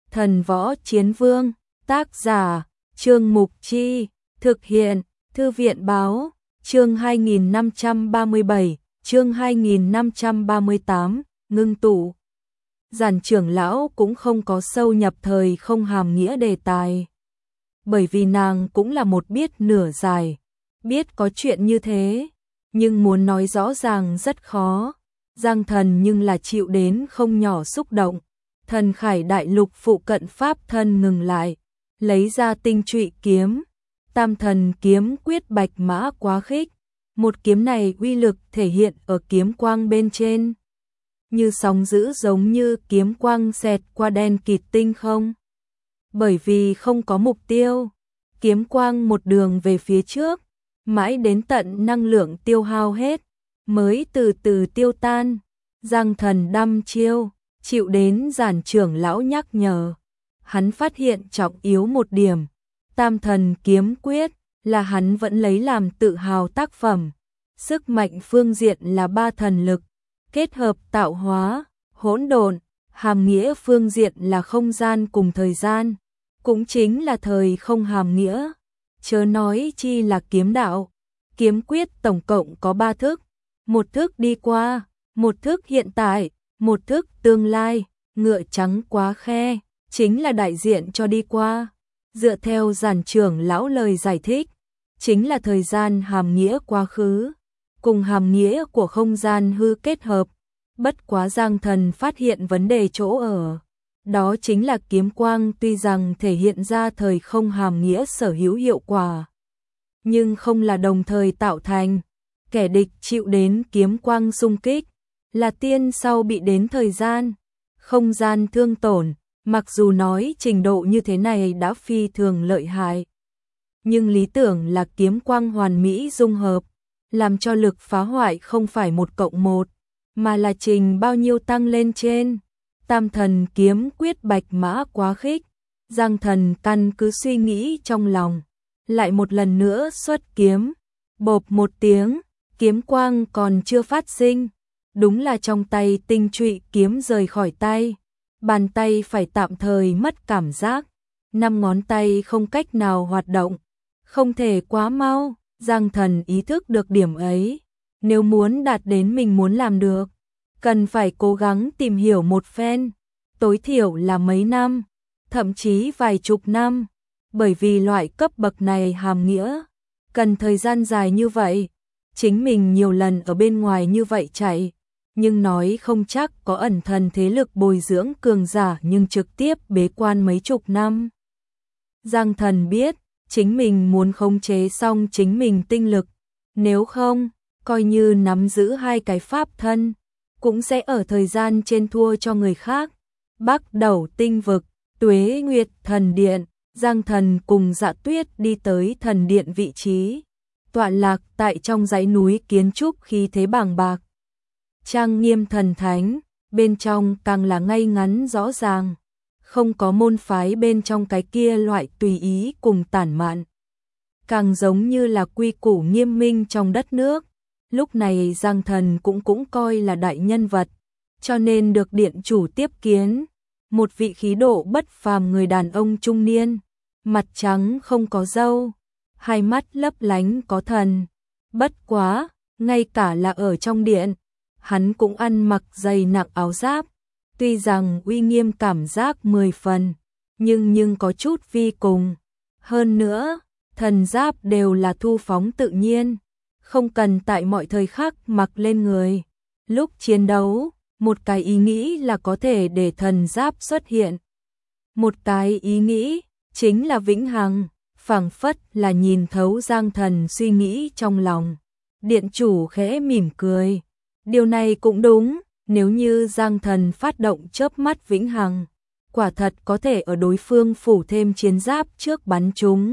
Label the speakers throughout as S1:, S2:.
S1: Thần Võ Chiến Vương, tác giả, Trương Mục Chi, thực hiện, Thư viện Báo, chương 2537, chương 2538, ngưng tụ. Giản trưởng lão cũng không có sâu nhập thời không hàm nghĩa đề tài. Bởi vì nàng cũng là một biết nửa giải, biết có chuyện như thế, nhưng muốn nói rõ ràng rất khó. Giang Thần nhưng là chịu đến không nhỏ xúc động. Thần Khải đại lục phụ cận pháp thân ngừng lại, lấy ra tinh trụy kiếm, Tam Thần kiếm quyết bạch mã quá khích. Một kiếm này uy lực thể hiện ở kiếm quang bên trên, như sóng dữ giống như kiếm quang xẹt qua đen kịt tinh không. Bởi vì không có mục tiêu, kiếm quang một đường về phía trước, mãi đến tận năng lượng tiêu hao hết, mới từ từ tiêu tan. Giang Thần đăm chiêu, chịu đến Giản trưởng lão nhắc nhở. Hắn phát hiện trọng yếu một điểm, Tam Thần kiếm quyết là hắn vẫn lấy làm tự hào tác phẩm. Sức mạnh phương diện là 3 thần lực, kết hợp tạo hóa, hỗn độn, hàm nghĩa phương diện là không gian cùng thời gian, cũng chính là thời không hàm nghĩa. Chớ nói chi là kiếm đạo, kiếm quyết tổng cộng có 3 thức, một thức đi qua, một thức hiện tại, một thức tương lai. Ngựa trắng quá khe, chính là đại diện cho đi qua. Dựa theo Giản trưởng lão lời giải thích, chính là thời gian hàm nghĩa quá khứ, cùng hàm nghĩa của không gian hư kết hợp. Bất quá Giang Thần phát hiện vấn đề chỗ ở, đó chính là kiếm quang tuy rằng thể hiện ra thời không hàm nghĩa sở hữu hiệu quả, nhưng không là đồng thời tạo thành. Kẻ địch chịu đến kiếm quang xung kích, là tiên sau bị đến thời gian, không gian thương tổn. Mặc dù nói trình độ như thế này đã phi thường lợi hại, nhưng lý tưởng là kiếm quang hoàn mỹ dung hợp, làm cho lực phá hoại không phải 1+1, mà là trình bao nhiêu tăng lên trên. Tam Thần kiếm quyết bạch mã quá khích, Giang Thần căn cứ suy nghĩ trong lòng, lại một lần nữa xuất kiếm, bộp một tiếng, kiếm quang còn chưa phát sinh, đúng là trong tay tinh trụy kiếm rời khỏi tay. Bàn tay phải tạm thời mất cảm giác, 5 ngón tay không cách nào hoạt động, không thể quá mau. Giang Thần ý thức được điểm ấy, nếu muốn đạt đến mình muốn làm được, cần phải cố gắng tìm hiểu một phen, tối thiểu là mấy năm, thậm chí vài chục năm, bởi vì loại cấp bậc này hàm nghĩa, cần thời gian dài như vậy. Chính mình nhiều lần ở bên ngoài như vậy chạy, nhưng nói không chắc có ẩn thần thế lực bồi dưỡng cường giả nhưng trực tiếp bế quan mấy chục năm. Giang Thần biết, chính mình muốn khống chế xong chính mình tinh lực, nếu không, coi như nắm giữ 2 cái pháp thân, cũng sẽ ở thời gian trên thua cho người khác. Bắc Đầu tinh vực, Tuế Nguyệt thần điện, Giang Thần cùng Dạ Tuyết đi tới thần điện vị trí, tọa lạc tại trong dãy núi kiến trúc khí thế bàng bạc, trang nghiêm thần thánh, bên trong càng là ngay ngắn rõ ràng, không có môn phái bên trong cái kia loại tùy ý cùng tản mạn, càng giống như là quy củ nghiêm minh trong đất nước. Lúc này Giang Thần cũng coi là đại nhân vật, cho nên được điện chủ tiếp kiến, một vị khí độ bất phàm người đàn ông trung niên, mặt trắng không có râu, hai mắt lấp lánh có thần. Bất quá, ngay cả là ở trong điện, hắn cũng ăn mặc dày nặng áo giáp, tuy rằng uy nghiêm cảm giác 10 phần, nhưng có chút vi cùng. Hơn nữa, thần giáp đều là thu phóng tự nhiên, không cần tại mọi thời khắc mặc lên người. Lúc chiến đấu, một cái ý nghĩ là có thể để thần giáp xuất hiện. Một cái ý nghĩ chính là vĩnh hằng, phảng phất là nhìn thấu Giang Thần suy nghĩ trong lòng. Điện chủ khẽ mỉm cười. Điều này cũng đúng, nếu như Giang Thần phát động chớp mắt vĩnh hằng, quả thật có thể ở đối phương phủ thêm chiến giáp trước bắn chúng.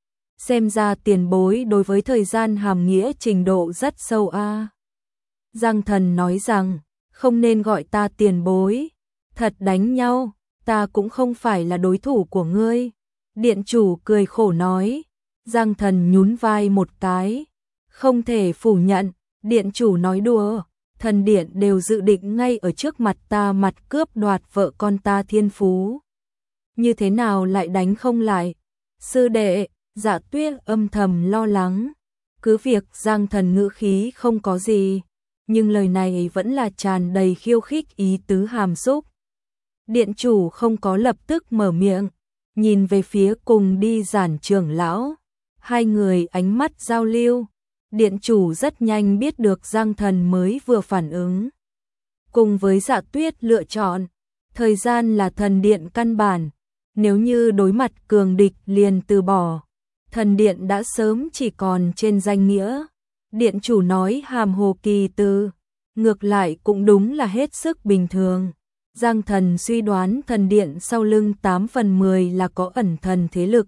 S1: Xem ra tiền bối đối với thời gian hàm nghĩa trình độ rất sâu a. Giang Thần nói rằng, không nên gọi ta tiền bối, thật đánh nhau, ta cũng không phải là đối thủ của ngươi. Điện chủ cười khổ nói. Giang Thần nhún vai một cái, không thể phủ nhận, điện chủ nói đùa, thần điện đều dự định ngay ở trước mặt ta mặt cướp đoạt vợ con ta Thiên Phú. như thế nào lại đánh không lại? Sư đệ, Dạ Tuyết âm thầm lo lắng. Cứ việc Giang Thần ngữ khí không có gì, nhưng lời này vẫn là tràn đầy khiêu khích ý tứ hàm xúc. Điện chủ không có lập tức mở miệng, nhìn về phía cùng đi Giản trưởng lão. Hai người ánh mắt giao lưu, điện chủ rất nhanh biết được Giang Thần mới vừa phản ứng. Cùng với Dạ Tuyết lựa chọn, thời gian là thần điện căn bản, nếu như đối mặt cường địch liền từ bỏ. Thần điện đã sớm chỉ còn trên danh nghĩa. Điện chủ nói hàm hồ kỳ từ, ngược lại cũng đúng là hết sức bình thường. Giang Thần suy đoán thần điện sau lưng 8 phần 10 là có ẩn thần thế lực.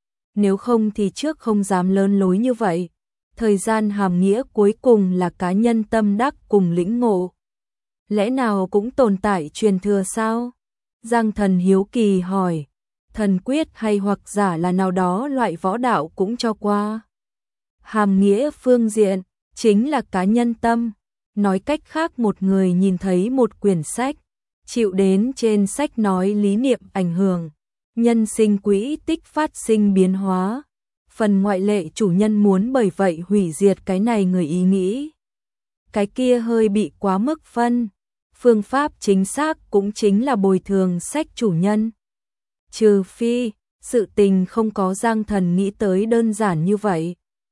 S1: Nếu không thì trước không dám lớn lối như vậy. Thời gian hàm nghĩa cuối cùng là cá nhân tâm đắc cùng lĩnh ngộ. Lẽ nào cũng tồn tại truyền thừa sao? Giang Thần hiếu kỳ hỏi. Thần quyết hay hoặc giả là nào đó loại võ đạo cũng cho qua. Hàm nghĩa phương diện, chính là cá nhân tâm. Nói cách khác một người nhìn thấy một quyển sách, chịu đến trên sách nói lý niệm ảnh hưởng, nhân sinh quỹ tích phát sinh biến hóa. Phần ngoại lệ chủ nhân muốn bởi vậy hủy diệt cái này người ý nghĩ. Cái kia hơi bị quá mức phân. Phương pháp chính xác cũng chính là bồi thường sách chủ nhân. Trừ phi, sự tình không có Giang Thần nghĩ tới đơn giản như vậy.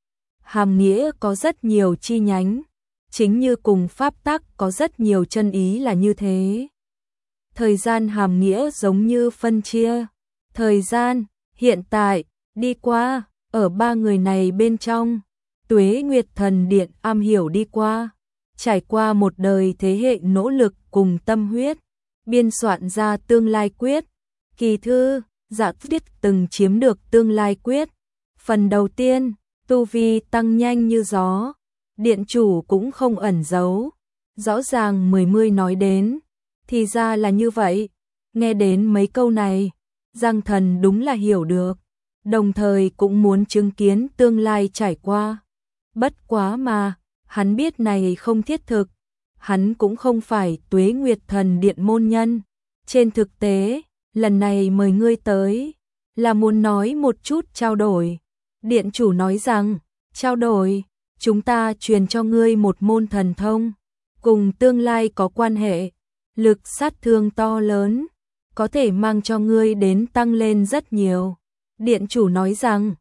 S1: Hàm nghĩa có rất nhiều chi nhánh, chính như cùng pháp tắc có rất nhiều chân ý là như thế. Thời gian hàm nghĩa giống như phân chia. Thời gian, hiện tại, đi qua, ở ba người này bên trong, Tuế Nguyệt Thần Điện am hiểu đi qua. Trải qua một đời thế hệ nỗ lực cùng tâm huyết, biên soạn ra tương lai quyết. Kỳ thư, Dạ Tuyết từng chiếm được tương lai quyết. Phần đầu tiên, tu vi tăng nhanh như gió. Điện chủ cũng không ẩn giấu. Rõ ràng mươi nói đến. Thì ra là như vậy. Nghe đến mấy câu này, Giang Thần đúng là hiểu được. Đồng thời cũng muốn chứng kiến tương lai trải qua. Bất quá mà, hắn biết này không thiết thực. Hắn cũng không phải Tuế Nguyệt Thần Điện môn nhân. Trên thực tế, lần này mời ngươi tới, là muốn nói một chút trao đổi. Điện chủ nói rằng, trao đổi, chúng ta truyền cho ngươi một môn thần thông, cùng tương lai có quan hệ, lực sát thương to lớn, có thể mang cho ngươi đến tăng lên rất nhiều. Điện chủ nói rằng,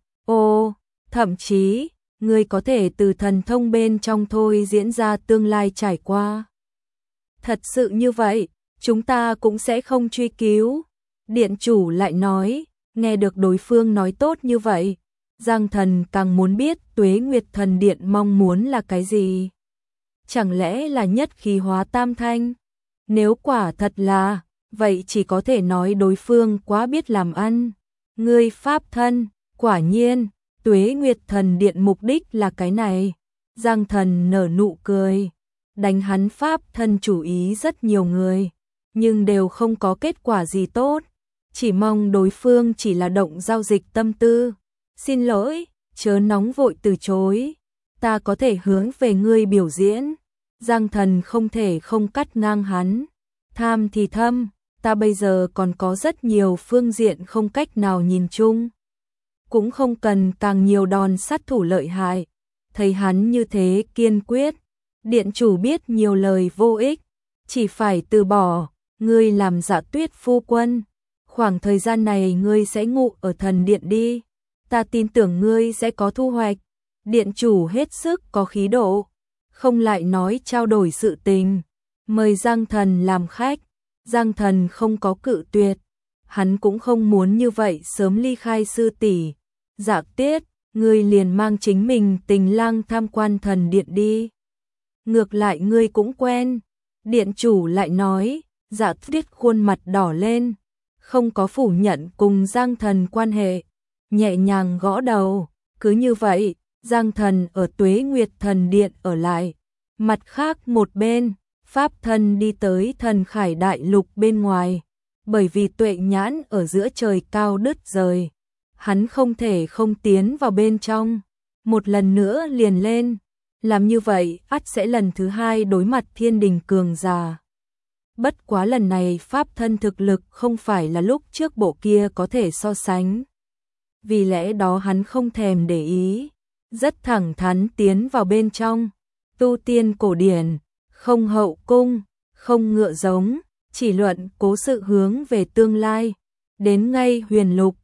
S1: thậm chí, ngươi có thể từ thần thông bên trong thôi diễn ra tương lai trải qua. Thật sự như vậy, chúng ta cũng sẽ không truy cứu. Điện chủ lại nói, nghe được đối phương nói tốt như vậy, Giang Thần càng muốn biết Tuế Nguyệt Thần Điện mong muốn là cái gì. Chẳng lẽ là nhất khí hóa tam thanh? Nếu quả thật là, vậy chỉ có thể nói đối phương quá biết làm ăn. Ngươi pháp thân, quả nhiên, Tuế Nguyệt Thần Điện mục đích là cái này. Giang Thần nở nụ cười, đánh hắn pháp thân chủ ý rất nhiều người, nhưng đều không có kết quả gì tốt. Chỉ mong đối phương chỉ là động giao dịch tâm tư. Xin lỗi, chớ nóng vội từ chối. Ta có thể hướng về ngươi biểu diễn. Giang Thần không thể không cắt ngang hắn. Tham thì thâm, ta bây giờ còn có rất nhiều phương diện không cách nào nhìn chung. Cũng không cần càng nhiều đòn sát thủ lợi hại. Thấy hắn như thế kiên quyết, điện chủ biết nhiều lời vô ích, chỉ phải từ bỏ. Ngươi làm Dạ Tuyết phu quân, khoảng thời gian này ngươi sẽ ngụ ở thần điện đi, ta tin tưởng ngươi sẽ có thu hoạch. Điện chủ hết sức có khí độ, không lại nói trao đổi sự tình, mời Giang Thần làm khách. Giang Thần không có cự tuyệt, hắn cũng không muốn như vậy sớm ly khai sư tỷ. Dạ Tuyết, ngươi liền mang chính mình tình lang tham quan thần điện đi. Ngược lại ngươi cũng quen. Điện chủ lại nói. Dạ Tuyết khuôn mặt đỏ lên, không có phủ nhận cùng Giang Thần quan hệ, nhẹ nhàng gõ đầu. Cứ như vậy, Giang Thần ở Tuế Nguyệt Thần Điện ở lại. Mặt khác một bên, pháp thân đi tới Thần Khải Đại Lục bên ngoài. Bởi vì tuệ nhãn ở giữa trời cao đứt rời, hắn không thể không tiến vào bên trong. Một lần nữa liền lên, làm như vậy ắt sẽ lần thứ hai đối mặt thiên đình cường giả. Bất quá lần này pháp thân thực lực không phải là lúc trước bộ kia có thể so sánh. Vì lẽ đó hắn không thèm để ý, rất thẳng thắn tiến vào bên trong. Tu tiên cổ điển, không hậu cung, không ngựa giống, chỉ luận cố sự hướng về tương lai. Đến ngay huyền lục,